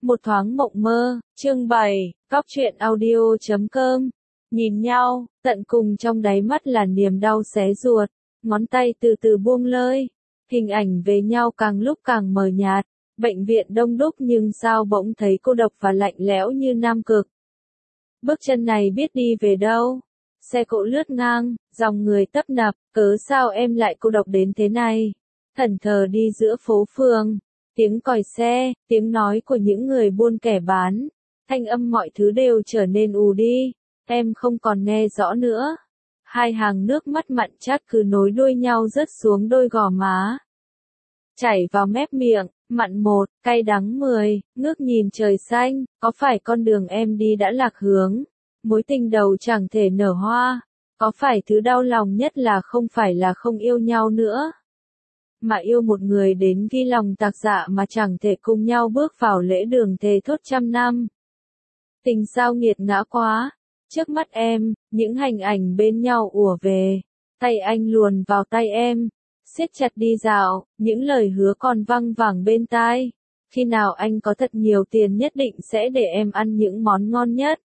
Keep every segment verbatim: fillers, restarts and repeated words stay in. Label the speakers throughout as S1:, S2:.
S1: Một thoáng mộng mơ, chương bảy, Cóc truyện audio chấm com. Nhìn nhau, tận cùng trong đáy mắt là niềm đau xé ruột, ngón tay từ từ buông lơi, hình ảnh về nhau càng lúc càng mờ nhạt, bệnh viện đông đúc nhưng sao bỗng thấy cô độc và lạnh lẽo như Nam Cực. Bước chân này biết đi về đâu? Xe cộ lướt ngang, dòng người tấp nập, cớ sao em lại cô độc đến thế này? Thẫn thờ đi giữa phố phường, tiếng còi xe, tiếng nói của những người buôn kẻ bán, thanh âm mọi thứ đều trở nên ù đi, em không còn nghe rõ nữa. Hai hàng nước mắt mặn chát cứ nối đuôi nhau rớt xuống đôi gò má, chảy vào mép miệng, mặn một, cay đắng mười, ngước nhìn trời xanh, có phải con đường em đi đã lạc hướng? Mối tình đầu chẳng thể nở hoa, có phải thứ đau lòng nhất là không phải là không yêu nhau nữa, mà yêu một người đến ghi lòng tạc dạ mà chẳng thể cùng nhau bước vào lễ đường thề thốt trăm năm. Tình sao nghiệt ngã quá, trước mắt em, những hình ảnh bên nhau ùa về, tay anh luồn vào tay em, siết chặt đi dạo, những lời hứa còn văng vẳng bên tai. Khi nào anh có thật nhiều tiền nhất định sẽ để em ăn những món ngon nhất,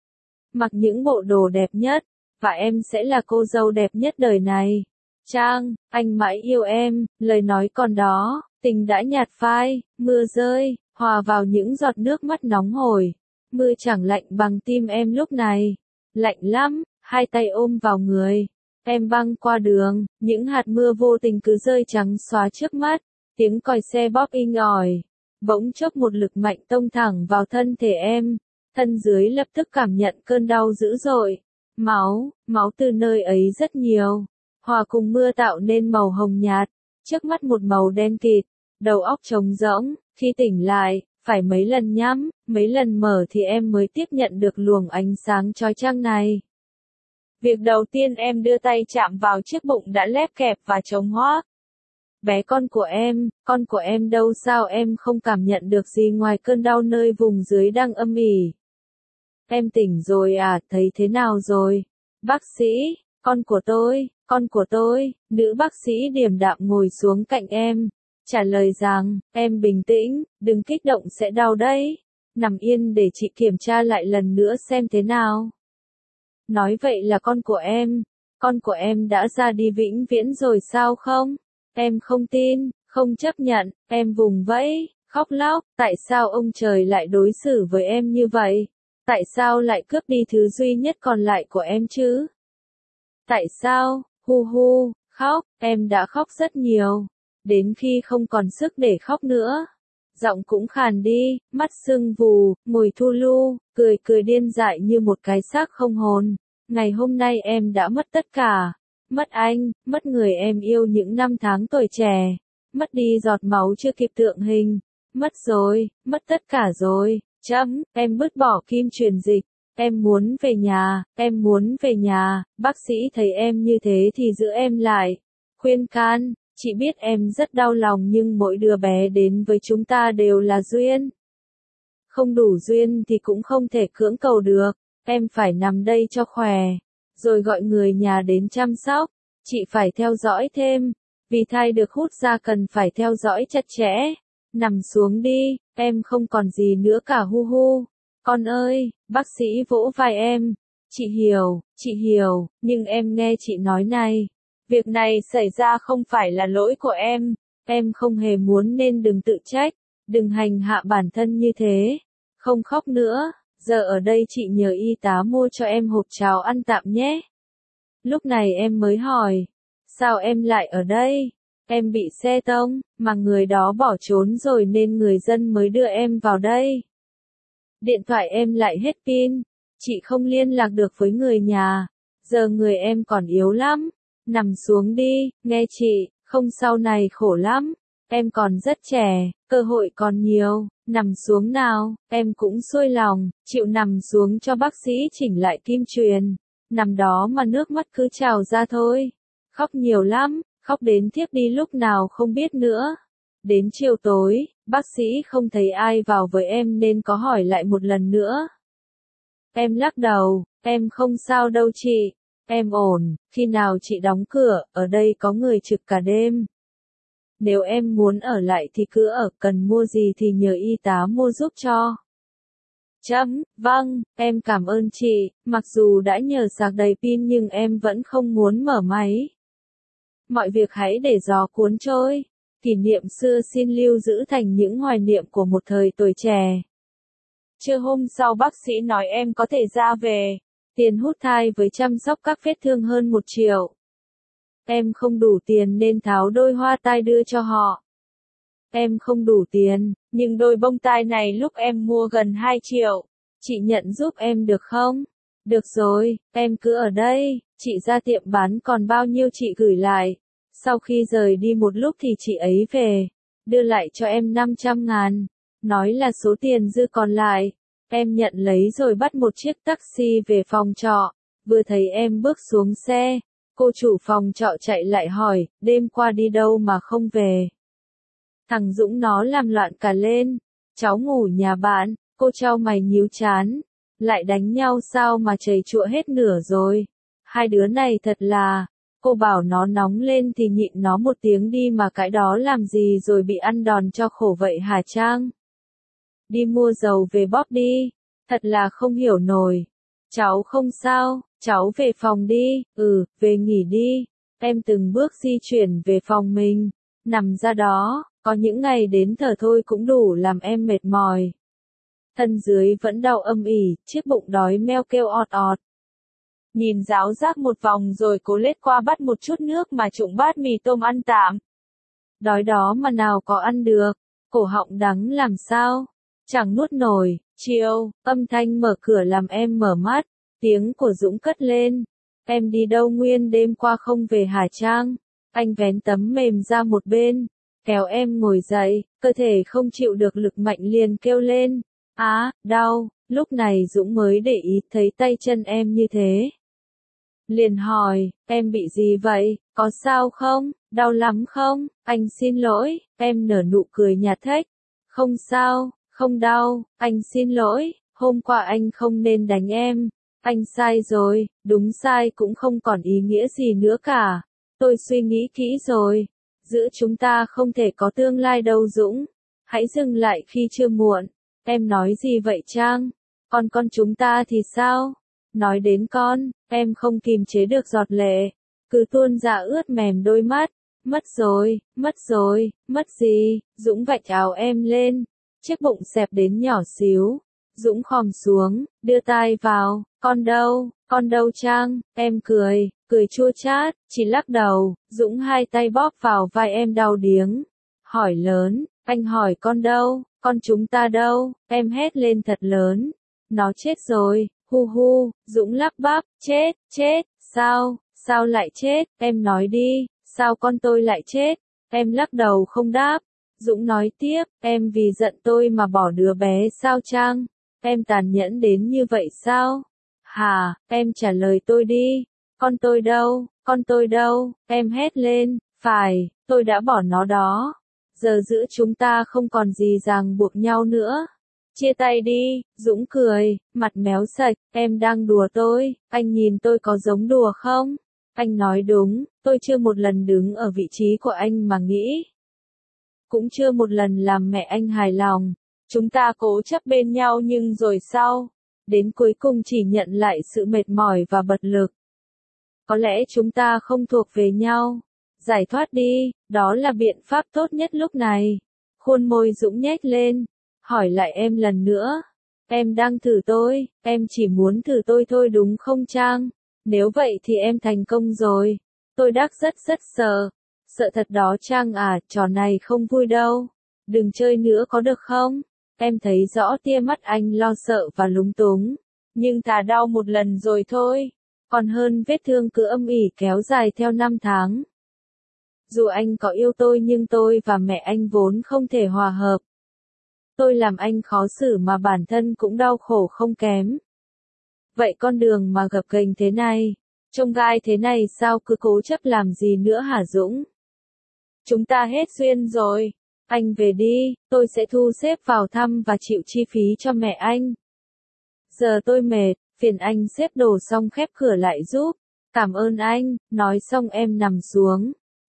S1: mặc những bộ đồ đẹp nhất, và em sẽ là cô dâu đẹp nhất đời này. Trang, anh mãi yêu em, lời nói còn đó, tình đã nhạt phai, mưa rơi, hòa vào những giọt nước mắt nóng hổi. Mưa chẳng lạnh bằng tim em lúc này, lạnh lắm, hai tay ôm vào người. Em băng qua đường, những hạt mưa vô tình cứ rơi trắng xóa trước mắt, tiếng còi xe bóp inh ỏi. Bỗng chốc một lực mạnh tông thẳng vào thân thể em, thân dưới lập tức cảm nhận cơn đau dữ dội. Máu, máu từ nơi ấy rất nhiều, hòa cùng mưa tạo nên màu hồng nhạt, trước mắt một màu đen kịt, đầu óc trống rỗng, khi tỉnh lại, phải mấy lần nhắm, mấy lần mở thì em mới tiếp nhận được luồng ánh sáng chói chang này. Việc đầu tiên em đưa tay chạm vào chiếc bụng đã lép kẹp và trống hoác. Bé con của em, con của em đâu, sao em không cảm nhận được gì ngoài cơn đau nơi vùng dưới đang âm ỉ? Em tỉnh rồi à, thấy thế nào rồi? Bác sĩ, con của tôi, con của tôi, nữ bác sĩ điềm đạm ngồi xuống cạnh em, trả lời rằng, em bình tĩnh, đừng kích động sẽ đau đấy. Nằm yên để chị kiểm tra lại lần nữa xem thế nào. Nói vậy là con của em, con của em đã ra đi vĩnh viễn rồi sao không? Em không tin, không chấp nhận, em vùng vẫy, khóc lóc, tại sao ông trời lại đối xử với em như vậy? Tại sao lại cướp đi thứ duy nhất còn lại của em chứ? Tại sao, hu hu, khóc, em đã khóc rất nhiều, đến khi không còn sức để khóc nữa. Giọng cũng khàn đi, mắt sưng vù, mùi thu lu, cười cười điên dại như một cái xác không hồn. Ngày hôm nay em đã mất tất cả. Mất anh, mất người em yêu những năm tháng tuổi trẻ. Mất đi giọt máu chưa kịp tượng hình. Mất rồi, mất tất cả rồi. Chấm, em vứt bỏ kim truyền dịch. Em muốn về nhà, em muốn về nhà. Bác sĩ thấy em như thế thì giữ em lại. Khuyên can. Chị biết em rất đau lòng nhưng mỗi đứa bé đến với chúng ta đều là duyên. Không đủ duyên thì cũng không thể cưỡng cầu được. Em phải nằm đây cho khỏe, rồi gọi người nhà đến chăm sóc. Chị phải theo dõi thêm, vì thai được hút ra cần phải theo dõi chặt chẽ. Nằm xuống đi, em không còn gì nữa cả hu hu. Con ơi, bác sĩ vỗ vai em. Chị hiểu, chị hiểu, nhưng em nghe chị nói này. Việc này xảy ra không phải là lỗi của em, em không hề muốn nên đừng tự trách, đừng hành hạ bản thân như thế. Không khóc nữa, giờ ở đây chị nhờ y tá mua cho em hộp cháo ăn tạm nhé. Lúc này em mới hỏi, sao em lại ở đây? Em bị xe tông, mà người đó bỏ trốn rồi nên người dân mới đưa em vào đây. Điện thoại em lại hết pin, chị không liên lạc được với người nhà, giờ người em còn yếu lắm. Nằm xuống đi, nghe chị, không sau này khổ lắm, em còn rất trẻ, cơ hội còn nhiều, nằm xuống nào, em cũng xuôi lòng, chịu nằm xuống cho bác sĩ chỉnh lại kim truyền, nằm đó mà nước mắt cứ trào ra thôi, khóc nhiều lắm, khóc đến thiếp đi lúc nào không biết nữa. Đến chiều tối, bác sĩ không thấy ai vào với em nên có hỏi lại một lần nữa. Em lắc đầu, em không sao đâu chị. Em ổn, khi nào chị đóng cửa, ở đây có người trực cả đêm. Nếu em muốn ở lại thì cứ ở, cần mua gì thì nhờ y tá mua giúp cho. Chấm, vâng, em cảm ơn chị, mặc dù đã nhờ sạc đầy pin nhưng em vẫn không muốn mở máy. Mọi việc hãy để gió cuốn trôi. Kỷ niệm xưa xin lưu giữ thành những hoài niệm của một thời tuổi trẻ. Trưa hôm sau bác sĩ nói em có thể ra về. Tiền hút thai với chăm sóc các vết thương hơn một triệu. Em không đủ tiền nên tháo đôi hoa tai đưa cho họ. Em không đủ tiền, nhưng đôi bông tai này lúc em mua gần hai triệu. Chị nhận giúp em được không? Được rồi, em cứ ở đây, chị ra tiệm bán còn bao nhiêu chị gửi lại. Sau khi rời đi một lúc thì chị ấy về, đưa lại cho em năm trăm ngàn, nói là số tiền dư còn lại. Em nhận lấy rồi bắt một chiếc taxi về phòng trọ, vừa thấy em bước xuống xe, cô chủ phòng trọ chạy lại hỏi, đêm qua đi đâu mà không về. Thằng Dũng nó làm loạn cả lên, cháu ngủ nhà bạn, cô trao mày nhíu chán, lại đánh nhau sao mà chảy chụa hết nửa rồi. Hai đứa này thật là, cô bảo nó nóng lên thì nhịn nó một tiếng đi mà cái đó làm gì rồi bị ăn đòn cho khổ vậy hả Trang? Đi mua dầu về bóp đi, thật là không hiểu nổi. Cháu không sao, cháu về phòng đi, ừ, về nghỉ đi. Em từng bước di chuyển về phòng mình, nằm ra đó, có những ngày đến thở thôi cũng đủ làm em mệt mỏi. Thân dưới vẫn đau âm ỉ, chiếc bụng đói meo kêu ọt ọt. Nhìn ráo rác một vòng rồi cố lết qua bắt một chút nước mà trụng bát mì tôm ăn tạm. Đói đó mà nào có ăn được, cổ họng đắng làm sao, chẳng nuốt nổi. Chiều, âm thanh mở cửa làm em mở mắt, tiếng của Dũng cất lên. Em đi đâu nguyên đêm qua không về hả Trang? Anh vén tấm mềm ra một bên, kéo em ngồi dậy, cơ thể không chịu được lực mạnh liền kêu lên. Á, đau, lúc này Dũng mới để ý thấy tay chân em như thế. Liền hỏi, em bị gì vậy, có sao không, đau lắm không? Anh xin lỗi, em nở nụ cười nhạt thách. Không sao, không đau, anh xin lỗi, hôm qua anh không nên đánh em. Anh sai rồi, đúng sai cũng không còn ý nghĩa gì nữa cả. Tôi suy nghĩ kỹ rồi, giữa chúng ta không thể có tương lai đâu Dũng. Hãy dừng lại khi chưa muộn. Em nói gì vậy Trang? Còn con chúng ta thì sao? Nói đến con, em không kìm chế được giọt lệ, cứ tuôn ra ướt mềm đôi mắt. Mất rồi, mất rồi, mất gì? Dũng vạch áo em lên, chiếc bụng xẹp đến nhỏ xíu. Dũng khom xuống, đưa tai vào, con đâu, con đâu Trang? Em cười, cười chua chát, chỉ lắc đầu. Dũng hai tay bóp vào vai em đau điếng, hỏi lớn, anh hỏi con đâu, con chúng ta đâu? Em hét lên thật lớn, nó chết rồi, hu hu. Dũng lắp bắp, chết, chết, sao, sao lại chết, em nói đi, sao con tôi lại chết? Em lắc đầu không đáp. Dũng nói tiếp, em vì giận tôi mà bỏ đứa bé sao Trang? Em tàn nhẫn đến như vậy sao? Hà, em trả lời tôi đi, con tôi đâu, con tôi đâu? Em hét lên, phải, tôi đã bỏ nó đó. Giờ giữa chúng ta không còn gì ràng buộc nhau nữa. Chia tay đi. Dũng cười, mặt méo sạch, em đang đùa tôi, anh nhìn tôi có giống đùa không? Anh nói đúng, tôi chưa một lần đứng ở vị trí của anh mà nghĩ. Cũng chưa một lần làm mẹ anh hài lòng. Chúng ta cố chấp bên nhau nhưng rồi sau, đến cuối cùng chỉ nhận lại sự mệt mỏi và bật lực. Có lẽ chúng ta không thuộc về nhau. Giải thoát đi, đó là biện pháp tốt nhất lúc này. Khuôn môi Dũng nhếch lên, hỏi lại em lần nữa. Em đang thử tôi, em chỉ muốn thử tôi thôi đúng không Trang? Nếu vậy thì em thành công rồi. Tôi đắc rất rất sợ. Sợ thật đó Trang à, trò này không vui đâu. Đừng chơi nữa có được không? Em thấy rõ tia mắt anh lo sợ và lúng túng. Nhưng thà đau một lần rồi thôi. Còn hơn vết thương cứ âm ỉ kéo dài theo năm tháng. Dù anh có yêu tôi nhưng tôi và mẹ anh vốn không thể hòa hợp. Tôi làm anh khó xử mà bản thân cũng đau khổ không kém. Vậy con đường mà gập ghềnh thế này, trông gai thế này sao cứ cố chấp làm gì nữa hả Dũng? Chúng ta hết duyên rồi. Anh về đi, tôi sẽ thu xếp vào thăm và chịu chi phí cho mẹ anh. Giờ tôi mệt, phiền anh xếp đồ xong khép cửa lại giúp. Cảm ơn anh, nói xong em nằm xuống.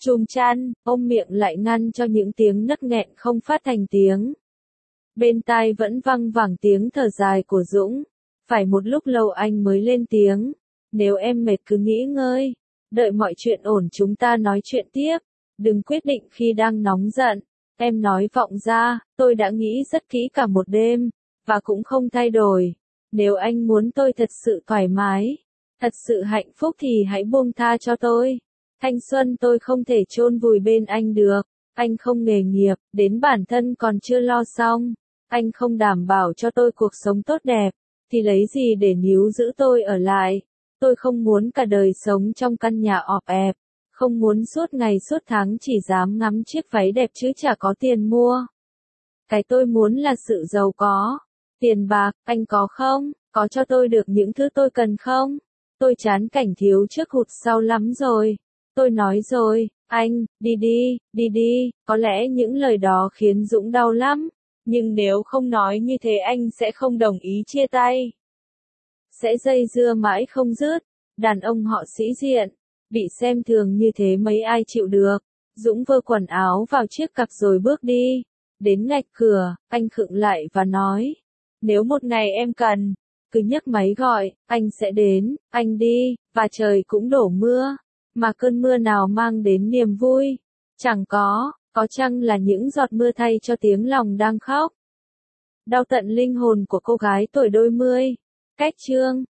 S1: Chùm chăn, ôm miệng lại ngăn cho những tiếng nấc nghẹn không phát thành tiếng. Bên tai vẫn văng vẳng tiếng thở dài của Dũng. Phải một lúc lâu anh mới lên tiếng. Nếu em mệt cứ nghỉ ngơi. Đợi mọi chuyện ổn chúng ta nói chuyện tiếp. Đừng quyết định khi đang nóng giận. Em nói vọng ra, tôi đã nghĩ rất kỹ cả một đêm. Và cũng không thay đổi. Nếu anh muốn tôi thật sự thoải mái, thật sự hạnh phúc thì hãy buông tha cho tôi. Thanh xuân tôi không thể chôn vùi bên anh được. Anh không nghề nghiệp, đến bản thân còn chưa lo xong. Anh không đảm bảo cho tôi cuộc sống tốt đẹp. Thì lấy gì để níu giữ tôi ở lại? Tôi không muốn cả đời sống trong căn nhà ọp ẹp. Không muốn suốt ngày suốt tháng chỉ dám ngắm chiếc váy đẹp chứ chả có tiền mua. Cái tôi muốn là sự giàu có. Tiền bạc, anh có không? Có cho tôi được những thứ tôi cần không? Tôi chán cảnh thiếu trước hụt sau lắm rồi. Tôi nói rồi, anh, đi đi, đi đi, có lẽ những lời đó khiến Dũng đau lắm. Nhưng nếu không nói như thế anh sẽ không đồng ý chia tay. Sẽ dây dưa mãi không dứt. Đàn ông họ sĩ diện. Bị xem thường như thế mấy ai chịu được. Dũng vơ quần áo vào chiếc cặp rồi bước đi. Đến ngạch cửa, anh khựng lại và nói. Nếu một ngày em cần, cứ nhấc máy gọi, anh sẽ đến, anh đi, và trời cũng đổ mưa. Mà cơn mưa nào mang đến niềm vui? Chẳng có, có chăng là những giọt mưa thay cho tiếng lòng đang khóc. Đau tận linh hồn của cô gái tuổi đôi mươi. Cách chương